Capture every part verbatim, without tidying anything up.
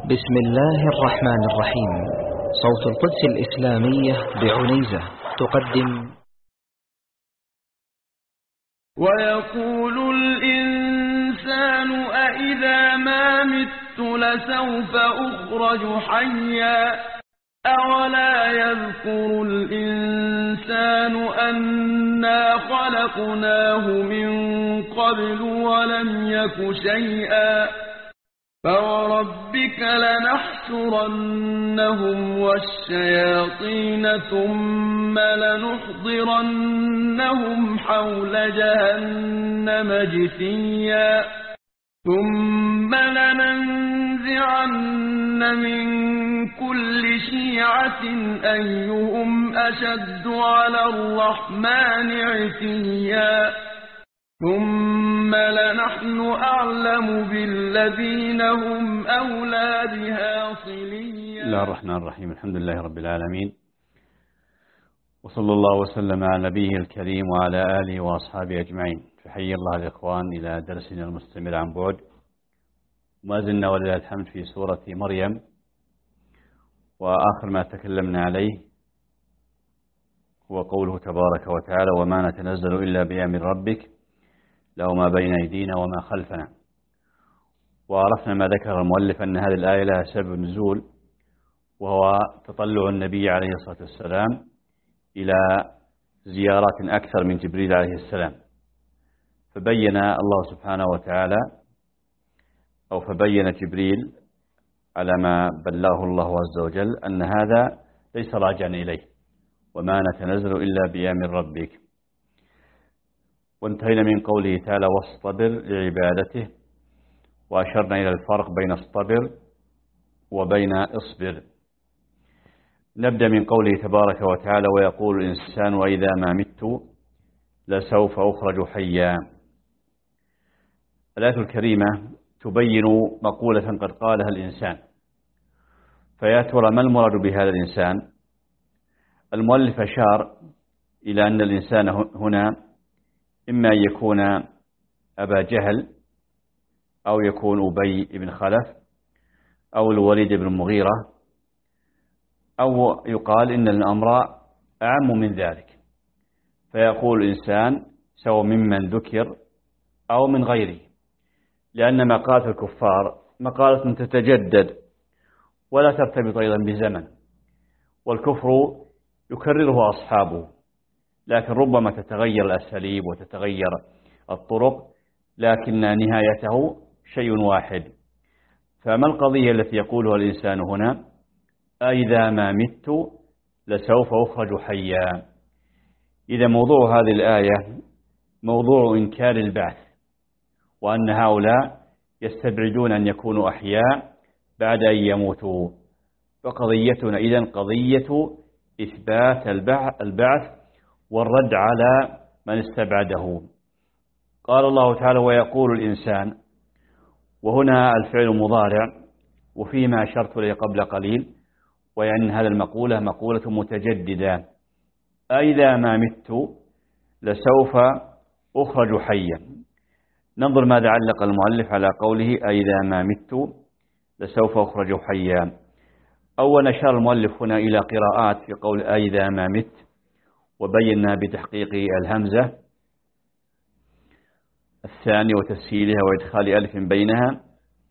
بسم الله الرحمن الرحيم. صوت القدس الإسلامية بعنيزة تقدم. ويقول الإنسان أإذا ما مت لسوف أخرج حيا أولا يذكر الإنسان أنا خلقناه من قبل ولم يك شيئا فوربك لنحشرنهم والشياطين ثم لنحضرنهم حول جهنم جثيا ثم لننزعن من كل شيعة أيهم أشد على الرحمن عتيا ثم لنحن أعلم بالذين هم أولى بها صليا. بسم الله الرحمن الرحيم. الحمد لله رب العالمين، وصلى الله وسلم على نبيه الكريم وعلى آله وأصحابه أجمعين. فحي الله الإخوان إلى درسنا المستمر عن بعد، ما زلنا ولله الحمد في سورة مريم، وآخر ما تكلمنا عليه هو قوله تبارك وتعالى: وما نتنزل إلا بأمر ربك له ما بين أيدينا وما خلفنا. وعرفنا ما ذكر المؤلف أن هذه الآية لها سبب نزول، وهو تطلع النبي عليه الصلاة والسلام إلى زيارات أكثر من جبريل عليه السلام، فبين الله سبحانه وتعالى أو فبين جبريل على ما بلغه الله عز وجل أن هذا ليس راجعا إليه، وما نتنزل إلا بأمر ربك. وانتهينا من قوله تعالى: واصطبر لعبادته، وأشرنا إلى الفرق بين اصطبر وبين اصبر. نبدأ من قوله تبارك وتعالى: ويقول الإنسان وإذا ما مت لسوف أخرج حيا. الآية الكريمة تبين مقولة قد قالها الإنسان، فيا ترى ما المراد بهذا الإنسان؟ المؤلف أشار إلى أن الإنسان هنا إما أن يكون أبا جهل، أو يكون أبي بن خلف، أو الوليد بن المغيرة، أو يقال إن الأمر أعم من ذلك، فيقول الإنسان سواء ممن ذكر أو من غيره، لأن مقالة الكفار مقالة تتجدد ولا ترتبط أيضا بزمن، والكفر يكرره أصحابه، لكن ربما تتغير الأساليب وتتغير الطرق، لكن نهايته شيء واحد. فما القضية التي يقولها الإنسان هنا؟ أإذا ما مت لسوف أخرج حيا. إذا موضوع هذه الآية موضوع إنكار البعث، وأن هؤلاء يستبعدون أن يكونوا أحياء بعد أن يموتوا، فقضيتنا إذن قضية إثبات البعث والرد على من استبعده. قال الله تعالى: ويقول الإنسان، وهنا الفعل مضارع، وفيما أشرت إليه قبل قليل، ويعني هذا المقولة مقولة متجددة. أإذا ما مت لسوف أخرج حيا. ننظر ماذا علق المؤلف على قوله أإذا ما مت لسوف أخرج حيا. أول أشار المؤلف هنا إلى قراءات في قول أإذا ما مت، وبينا بتحقيق الهمزة الثانية وتسهيلها وإدخال ألف بينها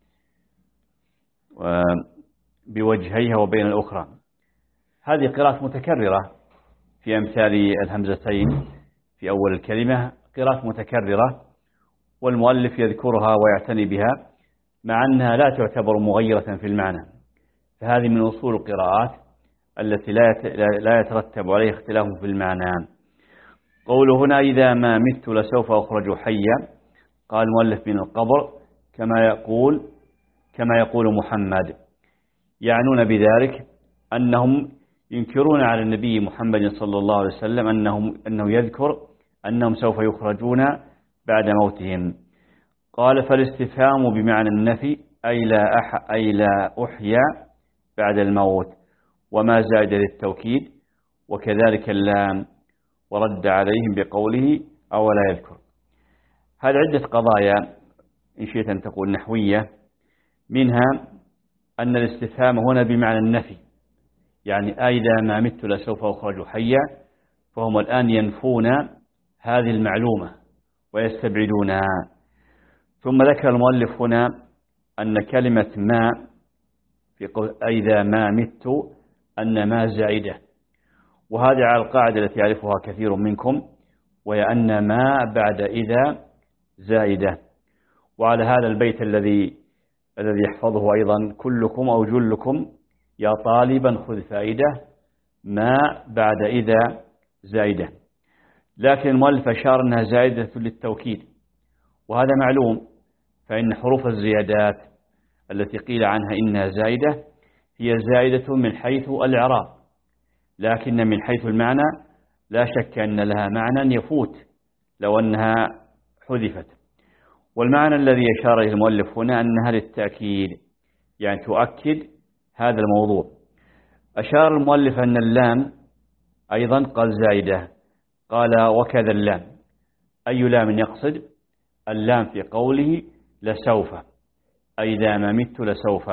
بوجهيها وبين الأخرى. هذه قراءة متكررة في أمثال الهمزتين في أول الكلمة، قراءة متكررة، والمؤلف يذكرها ويعتني بها مع أنها لا تعتبر مغيرة في المعنى، فهذه من أصول القراءات التي لا يترتب عليه اختلاف في المعنى. قوله هنا إذا ما مت لسوف أخرج حيا، قال المؤلف من القبر، كما يقول كما يقول محمد، يعنون بذلك أنهم ينكرون على النبي محمد صلى الله عليه وسلم أنهم أنه يذكر أنهم سوف يخرجون بعد موتهم. قال: فالاستفهام بمعنى النفي، أي لا أح أي لا أحيا بعد الموت، وما زاد للتوكيد، وكذلك اللام، ورد عليهم بقوله أولا يذكر. هذه عدة قضايا إن شئت أن تقول نحوية، منها أن الاستفهام هنا بمعنى النفي، يعني أئذا ما مت لسوف أخرج حيا، فهم الآن ينفون هذه المعلومة ويستبعدونها. ثم ذكر المؤلف هنا أن كلمة ما في قول أئذا ما مت أن ما زائدة، وهذه على القاعدة التي يعرفها كثير منكم، وهي أن ما بعد إذا زائدة. وعلى هذا البيت الذي الذي يحفظه أيضا كلكم أو جلكم: يا طالبا خذ فائدة، ما بعد إذا زائدة. لكن المؤلف أشار أنها زائدة للتوكيد، وهذا معلوم، فإن حروف الزيادات التي قيل عنها إنها زائدة هي زائدة من حيث الإعراب، لكن من حيث المعنى لا شك أن لها معنى يفوت لو أنها حذفت. والمعنى الذي يشار إليه المؤلف هنا أنها للتأكيد، يعني تؤكد هذا الموضوع. أشار المؤلف أن اللام أيضا قال زائدة، قال وكذا اللام. أي لام يقصد؟ اللام في قوله لسوف، أئذا ما مت لسوف.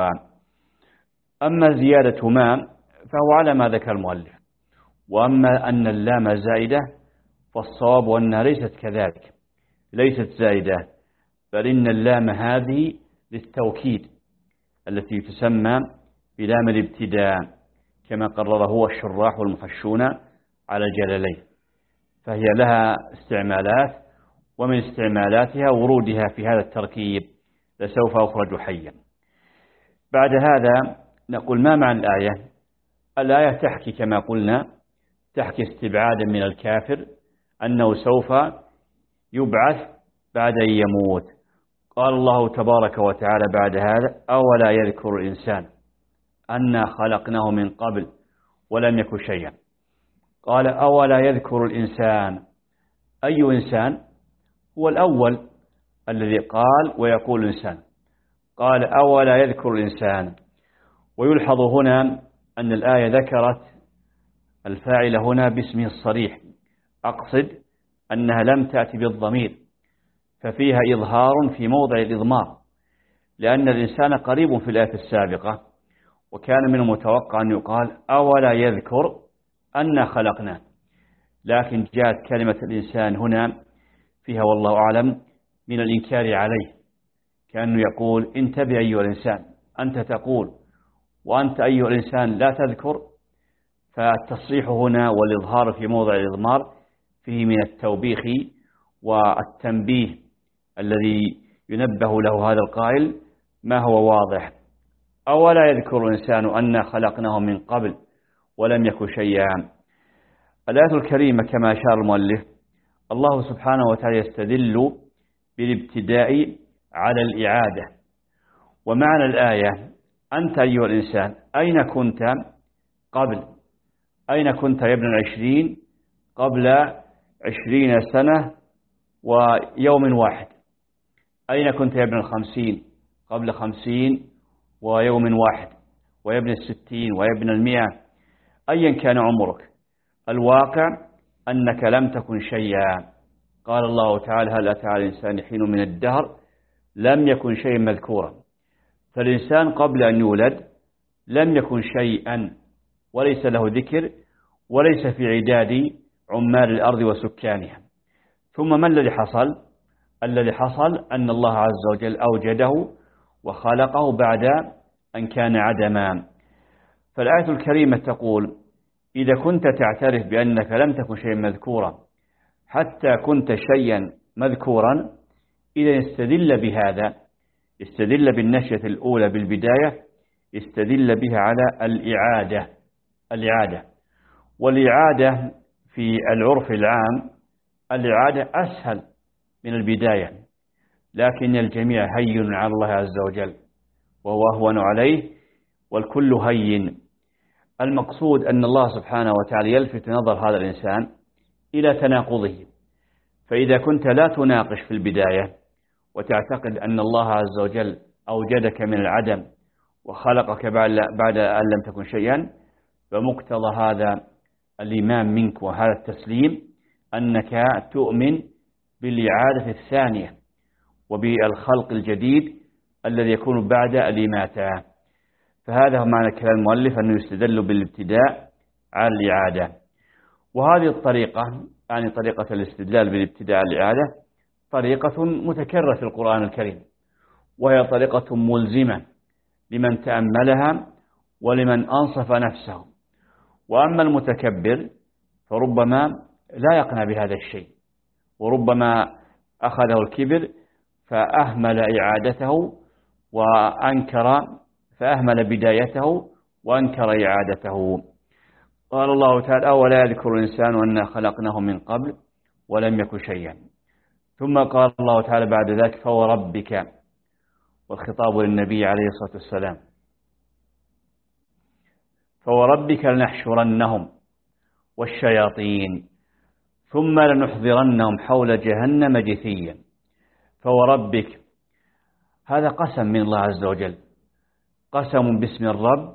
أما زيادة ما فهو على ما ذكر المؤلف، وأما أن اللام زائدة فالصواب أنها ليست كذلك، ليست زائدة، بل إن اللام هذه للتوكيد التي تسمى بلام الابتداء كما قرره الشراح والمحشون على الجلالين، فهي لها استعمالات، ومن استعمالاتها ورودها في هذا التركيب لسوف أخرج حيا. بعد هذا نقول ما معنى الآية؟ الآية تحكي كما قلنا، تحكي استبعادا من الكافر أنه سوف يبعث بعد أن يموت. قال الله تبارك وتعالى بعد هذا: أولا يذكر الإنسان أنا خلقناه من قبل ولم يك شيئا. قال أولا يذكر الإنسان، أي إنسان؟ هو الأول الذي قال ويقول الإنسان، قال أولا يذكر الإنسان. ويلحظ هنا أن الآية ذكرت الفاعل هنا باسمه الصريح، أقصد أنها لم تأتي بالضمير، ففيها إظهار في موضع الإضمار، لأن الإنسان قريب في الآية السابقة، وكان من المتوقع أن يقال أولا يذكر أنا خلقناه، لكن جاءت كلمة الإنسان هنا فيها والله أعلم من الإنكار عليه، كأنه يقول انتبه أيها الإنسان، أنت تقول وأنت أيها الإنسان لا تذكر. فالتصريح هنا والإظهار في موضع الإضمار فيه من التوبيخ والتنبيه الذي ينبه له هذا القائل ما هو واضح. أولا يذكر الإنسان أنا خلقناه من قبل ولم يك شيئا. الآية الكريمة كما أشار المؤلف الله سبحانه وتعالى يستدل بالابتداء على الإعادة. ومعنى الآية أنت أيها الإنسان أين كنت قبل؟ أين كنت يا ابن العشرين قبل عشرين سنة ويوم واحد؟ أين كنت يا ابن الخمسين قبل خمسين ويوم واحد؟ ويا ابن الستين ويا ابن المئة؟ أيا كان عمرك، الواقع أنك لم تكن شيئا. قال الله تعالى هل أتى على الإنسان حين من الدهر لم يكن شيئا مذكورا. فالإنسان قبل أن يولد لم يكن شيئا، وليس له ذكر، وليس في عداد عمال الأرض وسكانها. ثم ما الذي حصل؟ الذي حصل أن الله عز وجل أوجده وخلقه بعد أن كان عدما. فالآية الكريمة تقول إذا كنت تعترف بأنك لم تكن شيئا مذكورا حتى كنت شيئا مذكورا، إذا استدل بهذا، استدل بالنشأة الأولى بالبداية، استدل بها على الإعادة. الإعادة والإعادة في العرف العام الإعادة أسهل من البداية، لكن الجميع هين على الله عز وجل وهو أهون عليه، والكل هين. المقصود أن الله سبحانه وتعالى يلفت نظر هذا الإنسان إلى تناقضه. فإذا كنت لا تناقش في البداية وتعتقد أن الله عز وجل أوجدك من العدم وخلقك بعد أن لم تكن شيئا، فمقتضى هذا الإيمان منك وهذا التسليم أنك تؤمن بالإعادة الثانية وبالخلق الجديد الذي يكون بعد الإماتة. فهذا هو معنى كلام المؤلف أنه يستدل بالابتداء على الإعادة. وهذه الطريقة يعني طريقة الاستدلال بالابتداء على الإعادة طريقة متكررة في القرآن الكريم، وهي طريقة ملزمة لمن تأملها ولمن أنصف نفسه. وأما المتكبر فربما لا يقنع بهذا الشيء، وربما أخذه الكبر فأهمل إعادته وأنكر فأهمل بدايته وأنكر إعادته. قال الله تعالى: ولا يذكر الإنسان أنا خلقناه من قبل ولم يك شيئا. ثم قال الله تعالى بعد ذلك: فوربك، والخطاب للنبي عليه الصلاة والسلام: فوربك لنحشرنهم والشياطين ثم لنحضرنهم حول جهنم جثيا. فوربك، هذا قسم من الله عز وجل، قسم باسم الرب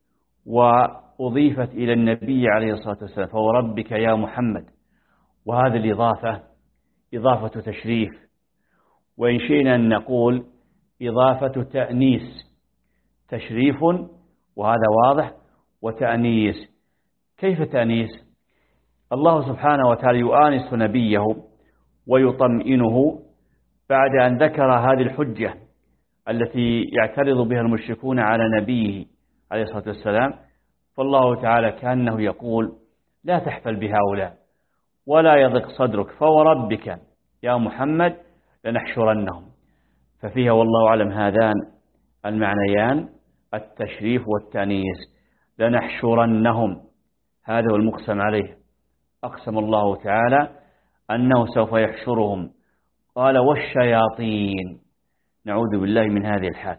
وأضيفت إلى النبي عليه الصلاة والسلام: فوربك يا محمد. وهذه الإضافة إضافة تشريف، وإن شئنا أن نقول إضافة تأنيس. تشريف وهذا واضح، وتأنيس. كيف تأنيس؟ الله سبحانه وتعالى يؤانس نبيه ويطمئنه بعد أن ذكر هذه الحجة التي يعترض بها المشركون على نبيه عليه الصلاة والسلام. فالله تعالى كأنه يقول: لا تحفل بهؤلاء ولا يضيق صدرك، فوربك يا محمد لنحشرنهم. ففيها والله أعلم هذان المعنيان، التشريف والتأنيس. لنحشرنهم، هذا هو المقسم عليه. أقسم الله تعالى أنه سوف يحشرهم. قال: والشياطين. نعوذ بالله من هذه الحال.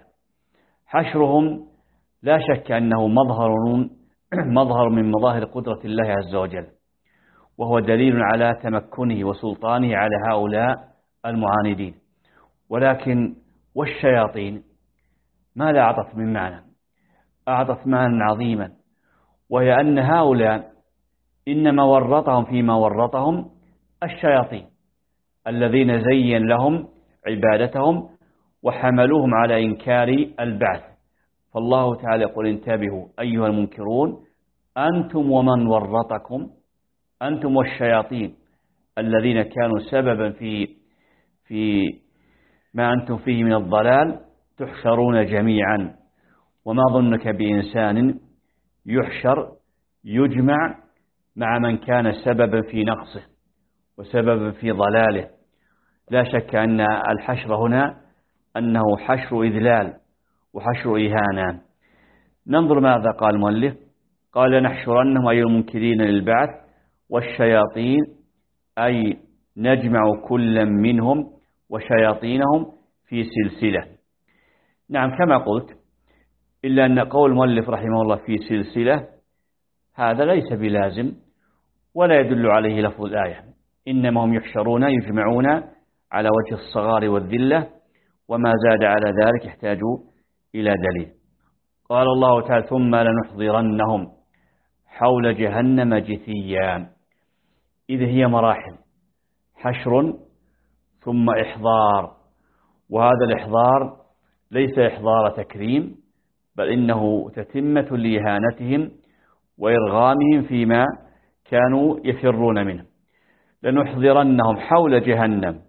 حشرهم لا شك أنه مظهر مظهر من مظاهر قدرة الله عز وجل، وهو دليل على تمكنه وسلطانه على هؤلاء المعاندين. ولكن والشياطين ماذا أعطت من معنى؟ أعطت معنى عظيما، وهي أن هؤلاء إنما ورطهم فيما ورطهم الشياطين الذين زين لهم عبادتهم وحملوهم على إنكار البعث. فالله تعالى يقول: انتبهوا أيها المنكرون، أنتم ومن ورطكم، أنتم والشياطين الذين كانوا سببا في في ما أنتم فيه من الضلال، تحشرون جميعا. وما ظنك بإنسان يحشر يجمع مع من كان سببا في نقصه وسببا في ضلاله؟ لا شك أن الحشر هنا أنه حشر إذلال وحشر إهانة. ننظر ماذا قال المؤلف. قال: نحشرنهم أي المنكرين للبعث، والشياطين أي نجمع كل منهم وشياطينهم في سلسلة. نعم كما قلت، إلا أن قول المؤلف رحمه الله في سلسلة هذا ليس بلازم ولا يدل عليه لفظ الآية، إنما هم يحشرون يجمعون على وجه الصغار والذلة، وما زاد على ذلك يحتاج إلى دليل. قال الله تعالى: ثم لنحضرنهم حول جهنم جثيا. إذ هي مراحل: حشر ثم إحضار. وهذا الإحضار ليس إحضار تكريم، بل إنه تتمة لإهانتهم وإرغامهم فيما كانوا يفرون منه. لنحضرنهم حول جهنم.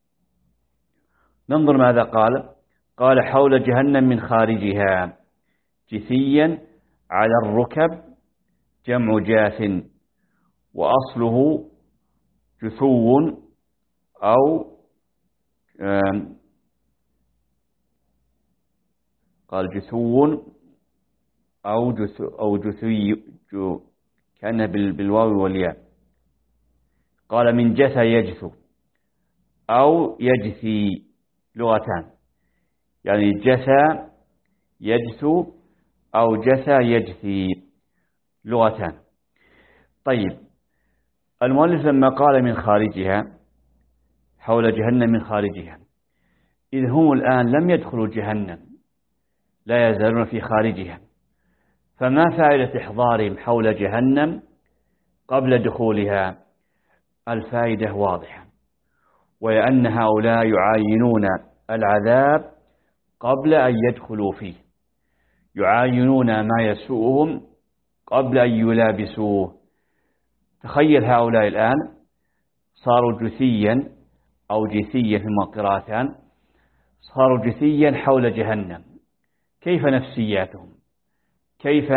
ننظر ماذا قال. قال: حول جهنم من خارجها. جثيا على الركب جمع جاث، وأصله جثو أو قال جثو أو جثو أو جثي جو كان بالواو والياء. قال: من جثى يجثو أو يجثي، لغتان، يعني جثى يجثو أو جثى يجثي، لغتان. طيب، المؤلف لما قال من خارجها حول جهنم من خارجها، إذ هم الآن لم يدخلوا جهنم، لا يزالون في خارجها، فما فائدة إحضارهم حول جهنم قبل دخولها؟ الفائدة واضحة، وهي أن هؤلاء يعاينون العذاب قبل أن يدخلوا فيه، يعاينون ما يسوءهم قبل أن يلابسوه. تخيل هؤلاء الآن صاروا جثيا أو جثيا فيما قراءتان، صاروا جثيا حول جهنم. كيف نفسياتهم؟ كيف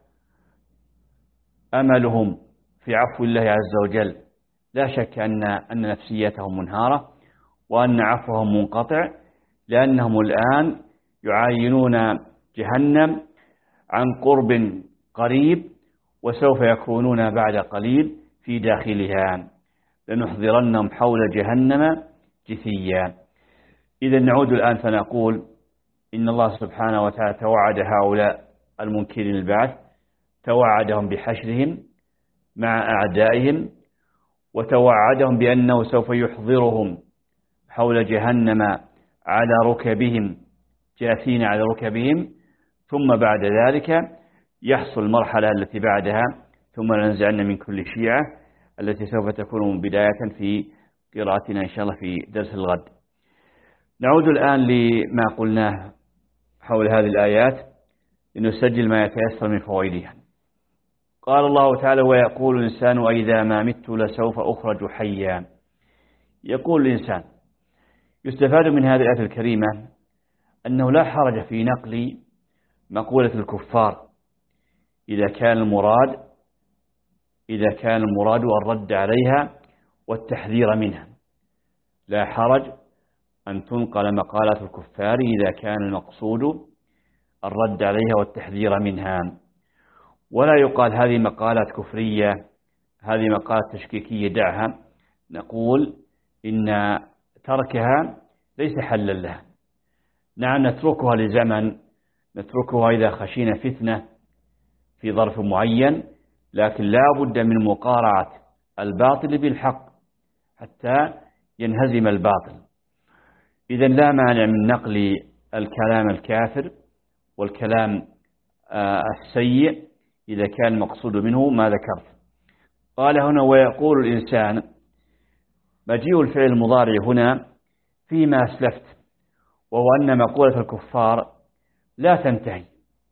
أملهم في عفو الله عز وجل؟ لا شك أن أن نفسيتهم منهارة وأن عفوهم منقطع، لأنهم الآن يعاينون جهنم عن قرب قريب، وسوف يكونون بعد قليل في داخلها. لنحضرنهم حول جهنم جثيا. إذا نعود الآن فنقول إن الله سبحانه وتعالى توعد هؤلاء المنكرين البعث، توعدهم بحشرهم مع أعدائهم، وتوعدهم بأنه سوف يحضرهم حول جهنم على ركبهم، جاثين على ركبهم، ثم بعد ذلك يحصل المرحلة التي بعدها، ثم ننزعن من كل شيعة، التي سوف تكون بداية في قراءتنا إن شاء الله في درس الغد. نعود الآن لما قلناه حول هذه الآيات لنسجل ما يتيسر من فوائدها. قال الله تعالى: ويقول الإنسان أإذا ما مت لسوف أخرج حيا. يقول الإنسان. يستفاد من هذه الآية الكريمة أنه لا حرج في نقل مقولة الكفار إذا كان المراد إذا كان المراد الرد عليها والتحذير منها. لا حرج أن تنقل مقالات الكفار إذا كان المقصود الرد عليها والتحذير منها، ولا يقال هذه مقالات كفرية، هذه مقالات تشكيكية دعها. نقول إن تركها ليس حلا لها. نعم نتركها لزمن، نتركها إذا خشينا فتنة في ظرف معين، لكن لا بد من مقارعة الباطل بالحق حتى ينهزم الباطل. إذا لا مانع من نقل الكلام الكافر والكلام السيء إذا كان المقصود منه ما ذكرت. قال هنا: ويقول الإنسان. مجيء الفعل المضارع هنا فيما أسلفت، وهو أن مقولة الكفار لا تنتهي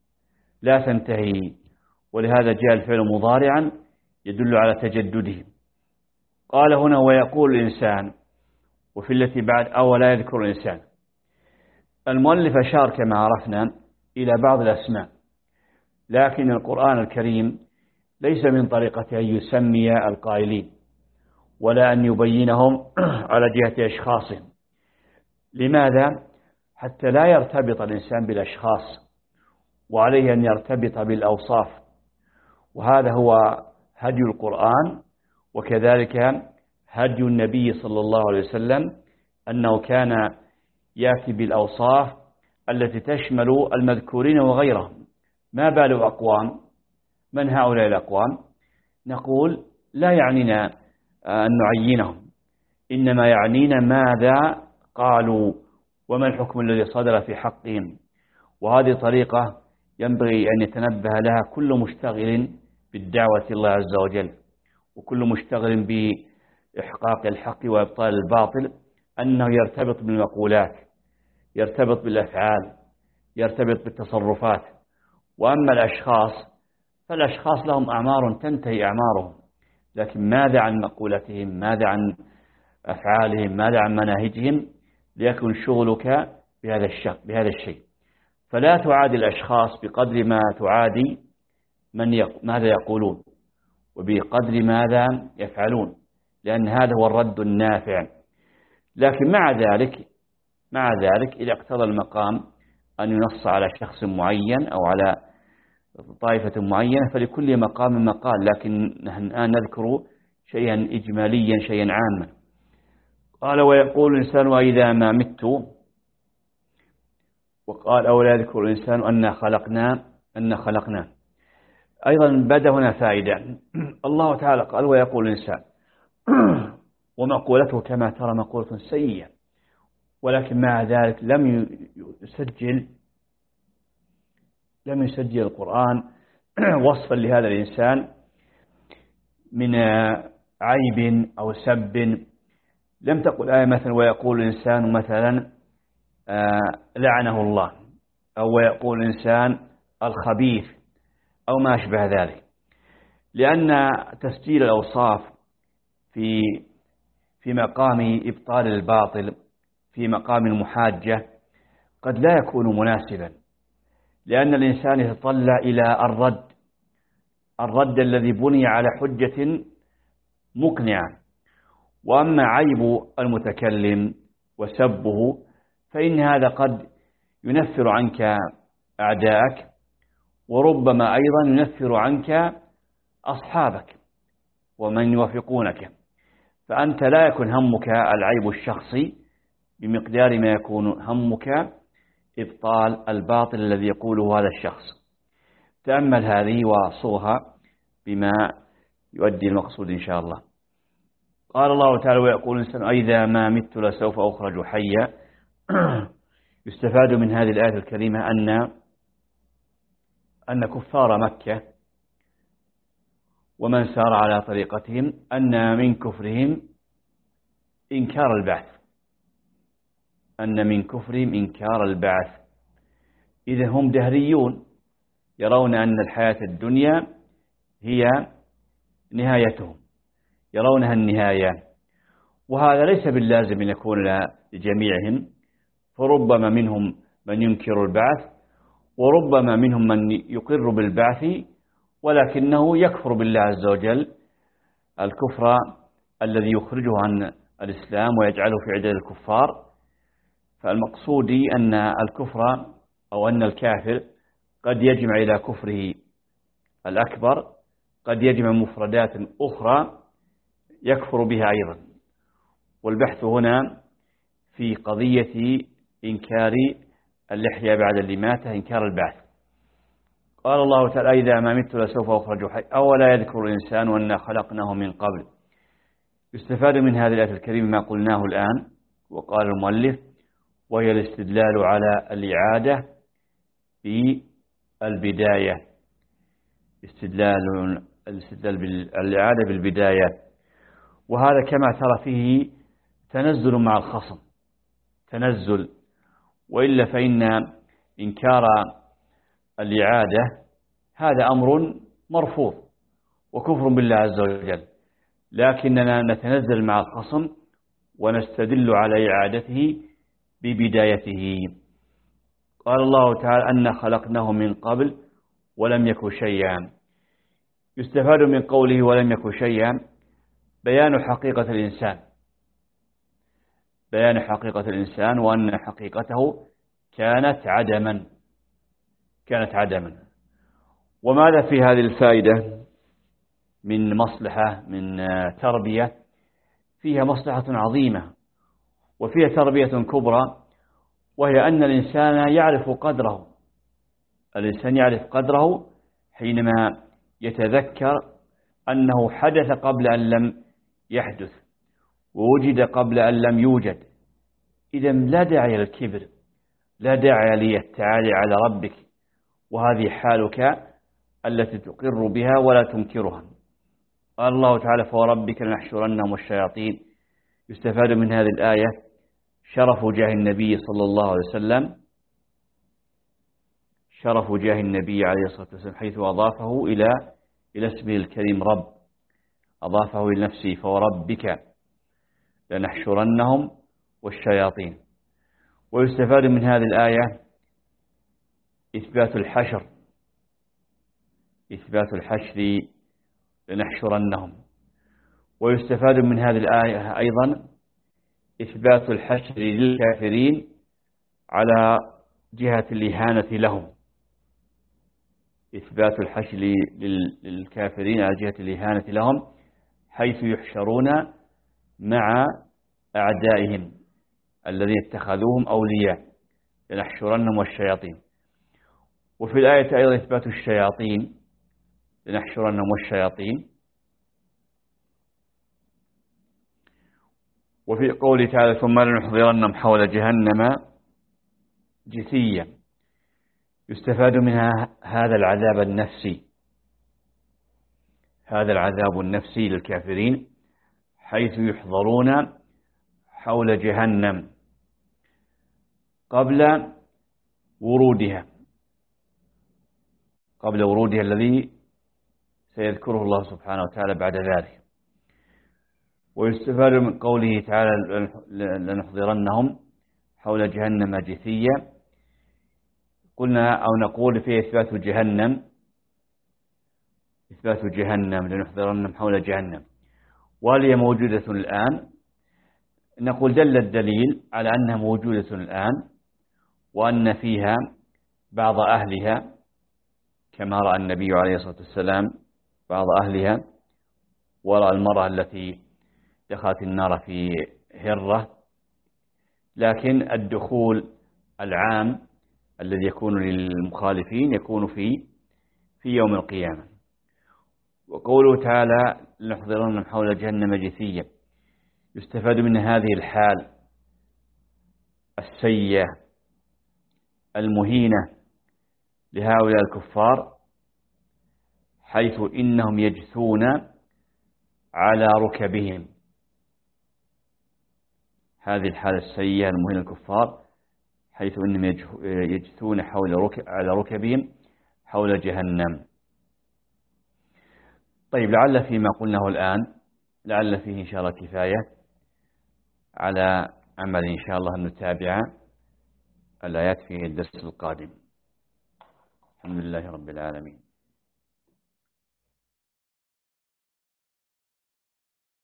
لا تنتهي ولهذا جاء الفعل مضارعا يدل على تجدده. قال هنا: ويقول الإنسان، وفي التي بعد أولا يذكر الإنسان. المؤلف أشار كما عرفنا إلى بعض الأسماء، لكن القرآن الكريم ليس من طريقة أن يسمي القائلين ولا أن يبينهم على جهة أشخاصهم. لماذا؟ حتى لا يرتبط الإنسان بالأشخاص، وعليه أن يرتبط بالأوصاف، وهذا هو هدي القرآن، وكذلك هدي النبي صلى الله عليه وسلم، أنه كان يأتي بالأوصاف التي تشمل المذكورين وغيرهم. ما بال أقوام؟ من هؤلاء الأقوام؟ نقول لا يعنينا أن نعينهم، إنما يعنينا ماذا قالوا وما الحكم الذي صدر في حقهم. وهذه طريقة ينبغي أن يتنبه لها كل مشتغل بالدعوة الله عز وجل، وكل مشتغل بإحقاق الحق وإبطال الباطل، أنه يرتبط بالمقولات، يرتبط بالأفعال، يرتبط بالتصرفات. وأما الأشخاص فالأشخاص لهم أعمار تنتهي أعمارهم، لكن ماذا عن مقولتهم؟ ماذا عن أفعالهم؟ ماذا عن مناهجهم؟ ليكن شغلك بهذا الشيء بهذا الشيء فلا تعادي الأشخاص بقدر ما تعادي من يق... ماذا يقولون، وبقدر ماذا يفعلون، لأن هذا هو الرد النافع. لكن مع ذلك مع ذلك إذا اقتضى المقام أن ينص على شخص معين أو على طائفة معينة فلكل مقام مقال، لكن نحن الآن نذكر شيئا إجماليا، شيئا عاما. قال: ويقول الإنسان وإذا ما مت. وقال: أولا يذكر الإنسان أن خلقنا أن خلقنا أيضا بدأ هنا فائدة. الله تعالى قال: ويقول الإنسان، ومقولته كما ترى مقولة سيئة، ولكن مع ذلك لم يسجل لم يسجل القرآن وصفا لهذا الإنسان من عيب أو سب. لم تقل آية مثلا ويقول الإنسان مثلا لعنه الله، أو ويقول الإنسان الخبيث أو ما أشبه ذلك، لأن تسجيل الأوصاف في في مقام إبطال الباطل في مقام المحاجة قد لا يكون مناسبا، لأن الإنسان يتطلع إلى الرد الرد الذي بني على حجة مقنعة. وأما عيب المتكلم وسبه فإن هذا قد ينفر عنك أعداءك، وربما أيضا ينفر عنك أصحابك ومن يوافقونك، فأنت لا يكون همك العيب الشخصي بمقدار ما يكون همك إبطال الباطل الذي يقوله هذا الشخص. تأمل هذه وصوها بما يؤدي المقصود إن شاء الله. قال الله تعالى: ويقول الإنسان أئذا ما مت لسوف أخرج حيا. يستفاد من هذه الآية الكريمة أن أن كفار مكة ومن سار على طريقتهم أن من كفرهم إنكار البعث أن من كفرهم إنكار البعث إذا هم دهريون يرون أن الحياة الدنيا هي نهايتهم، يرونها النهاية، وهذا ليس باللازم أن يكون لجميعهم، فربما منهم من ينكر البعث وربما منهم من يقر بالبعث ولكنه يكفر بالله عز وجل الكفر الذي يخرجه عن الإسلام ويجعله في عداد الكفار. فالمقصود أن الكفر أو أن الكافر قد يجمع إلى كفره الأكبر، قد يجمع مفردات أخرى يكفر بها أيضا. والبحث هنا في قضية إنكار الإحياء بعد الإماتة، إنكار البعث. قال الله تعالى: إذا ما مت لسوف أخرج حي أولا يذكر الإنسان وأنا خلقناه من قبل. يستفاد من هذه الآية الكريمة ما قلناه الآن. وقال المؤلف: وهي الاستدلال على الإعادة في البداية، استدلال الاستدلال بالإعادة بالبداية، وهذا كما ترى فيه تنزل مع الخصم، تنزل، وإلا فإن إنكار الإعادة هذا أمر مرفوض وكفر بالله عز وجل، لكننا نتنزل مع الخصم ونستدل على إعادته ببدايته. قال الله تعالى: أنا خلقناه من قبل ولم يك شيئا. يستفاد من قوله ولم يك شيئا بيان حقيقة الإنسان، بيان حقيقة الإنسان وأن حقيقته كانت عدما كانت عدما وماذا في هذه الفائدة من مصلحة، من تربية؟ فيها مصلحة عظيمة وفيها تربية كبرى، وهي أن الإنسان يعرف قدره. الإنسان يعرف قدره حينما يتذكر أنه حدث قبل أن لم يحدث ووجد قبل أن لم يوجد. إذا لا داعي للكبر، لا داعي للتعالي على ربك، وهذه حالك التي تقر بها ولا تنكرها. قال الله تعالى: فوربك لنحشرنهم والشياطين. يستفاد من هذه الآية شرف جاه النبي صلى الله عليه وسلم، شرف جاه النبي عليه الصلاة والسلام، حيث أضافه إلى إلى اسمه الكريم رب، أضافه إلى نفسه: فوربك لنحشرنهم والشياطين. ويستفاد من هذه الآية إثبات الحشر، إثبات الحشر لنحشرنهم. ويستفاد من هذه الآية أيضا إثبات الحشر للكافرين على جهة الإهانة لهم، إثبات الحشر للكافرين على جهة الإهانة لهم، حيث يحشرون مع أعدائهم الذين اتخذوهم أولياء، لنحشرنهم والشياطين. وفي الآية أيضا إثبات الشياطين، لنحشرنهم والشياطين. وفي قوله تعالى: ثم لنحضرنهم حول جهنم جثيا. يستفاد منها هذا العذاب النفسي، هذا العذاب النفسي للكافرين، حيث يحضرون حول جهنم قبل ورودها. قبل ورودها الذي سيذكره الله سبحانه وتعالى بعد ذلك. ويستفاد من قوله تعالى لنحضرنهم حول جهنم جثيا، قلنا أو نقول فيه إثبات جهنم إثبات جهنم لنحضرنهم حول جهنم، وهل هي موجودة الآن؟ نقول دل الدليل على أنها موجودة الآن، وأن فيها بعض أهلها كما رأى النبي عليه الصلاة والسلام بعض أهلها، ورأى المرأة التي دخلت النار في هرة. لكن الدخول العام الذي يكون للمخالفين يكون في في يوم القيامة. وقوله تعالى لنحضرنهم حول جهنم جثيا، يستفاد من هذه الحال السيئة المهينة لهؤلاء الكفار، حيث إنهم يجثون على ركبهم. هذه الحالة السيئة المهينة للكفار حيث إنهم يجثون حول ركب على ركبهم حول جهنم. طيب، لعل فيما قلناه الآن لعل فيه إن شاء الله كفاية على عمل إن شاء الله أن نتابع الآيات في الدرس القادم. الحمد لله رب العالمين.